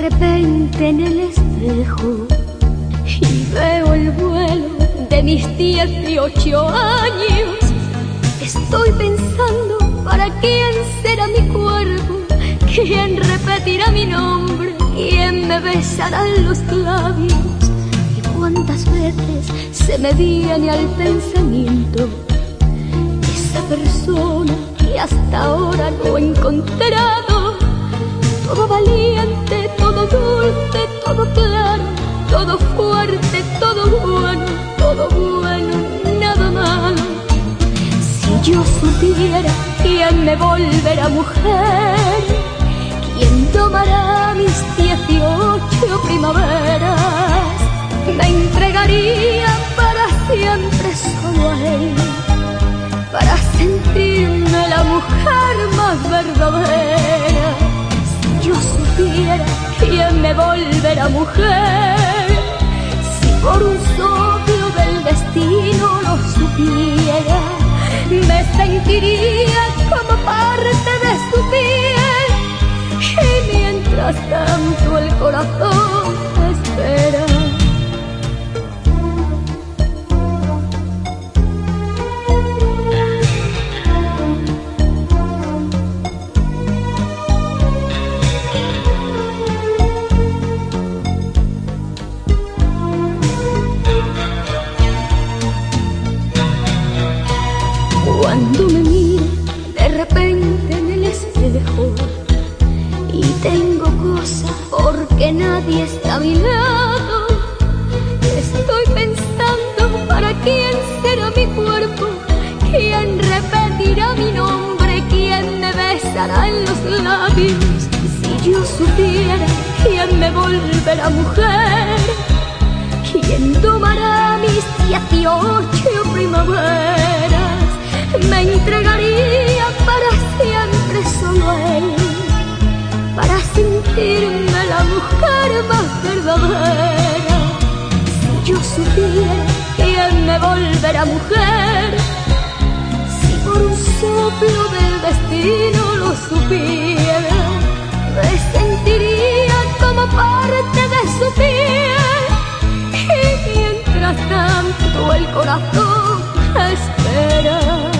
repente en el espejo y veo el vuelo de mis 18 años. Estoy pensando para quién será mi cuerpo, quién repetirá mi nombre, quién me besará en los labios. Y cuántas veces se me viene al pensamiento esa persona que hasta ahora no he encontrado. Todo valiente, todo dulce, todo claro, todo fuerte, todo bueno, nada malo. Si yo supiera quién me volverá mujer, quién tomará mis 18 primaveras, me entregaría para siempre solo a él, para sentirme la mujer más verdadera. Si yo supiera quién me volverá mujer, si por un soplo del destino lo supiera, me sentiría como parte de su piel. Y mientras tanto el corazón espera. Cuando me miro de repente en el espejo y tengo cosas porque nadie está a mi lado, estoy pensando para quién será mi cuerpo, quién repetirá mi nombre, quién me besará en los labios. Si yo supiera quién me volverá mujer, quién tomará mis 18 primaveras, me entregaría para siempre solo a él, para sentirme la mujer más verdadera. Si yo supiera quién me volverá mujer, si por un soplo del destino lo supiera, me sentiría como parte de su piel. Y mientras tanto el corazón espera.